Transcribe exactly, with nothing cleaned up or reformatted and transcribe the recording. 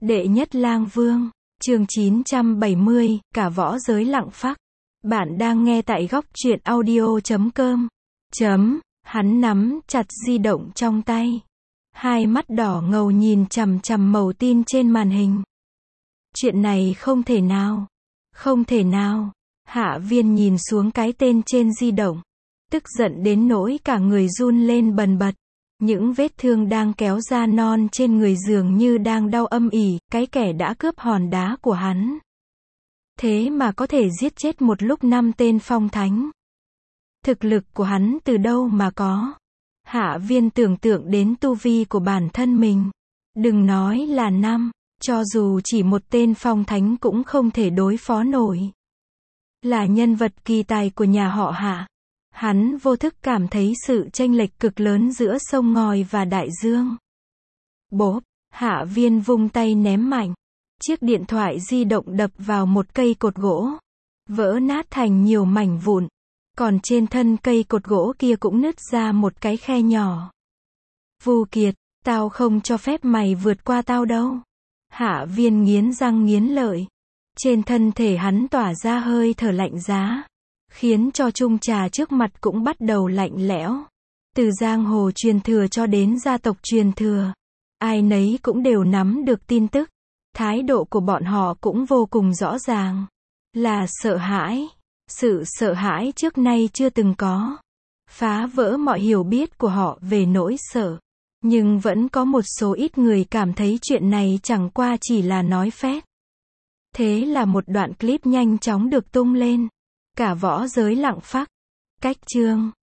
Đệ nhất lang vương, chương chín trăm bảy mươi, cả võ giới lặng phắc. Bạn đang nghe tại góc truyện audio chấm com. Chấm, hắn nắm chặt di động trong tay. Hai mắt đỏ ngầu nhìn chằm chằm màu tin trên màn hình. Chuyện này không thể nào. Không thể nào. Hạ Viên nhìn xuống cái tên trên di động. Tức giận đến nỗi cả người run lên bần bật. Những vết thương đang kéo ra non trên người dường như đang đau âm ỉ, cái kẻ đã cướp hòn đá của hắn. Thế mà có thể giết chết một lúc năm tên phong thánh. Thực lực của hắn từ đâu mà có? Hạ Viên tưởng tượng đến tu vi của bản thân mình. Đừng nói là năm, cho dù chỉ một tên phong thánh cũng không thể đối phó nổi. Là nhân vật kỳ tài của nhà họ Hạ. Hắn vô thức cảm thấy sự chênh lệch cực lớn giữa sông ngòi và đại dương. Bốp, Hạ Viên vung tay ném mạnh. Chiếc điện thoại di động đập vào một cây cột gỗ. Vỡ nát thành nhiều mảnh vụn. Còn trên thân cây cột gỗ kia cũng nứt ra một cái khe nhỏ. Vu Kiệt, tao không cho phép mày vượt qua tao đâu. Hạ Viên nghiến răng nghiến lợi. Trên thân thể hắn tỏa ra hơi thở lạnh giá. Khiến cho chung trà trước mặt cũng bắt đầu lạnh lẽo. Từ giang hồ truyền thừa cho đến gia tộc truyền thừa. Ai nấy cũng đều nắm được tin tức. Thái độ của bọn họ cũng vô cùng rõ ràng. Là sợ hãi. Sự sợ hãi trước nay chưa từng có. Phá vỡ mọi hiểu biết của họ về nỗi sợ. Nhưng vẫn có một số ít người cảm thấy chuyện này chẳng qua chỉ là nói phét. Thế là một đoạn clip nhanh chóng được tung lên. Cả võ giới lặng phắc. Cách chương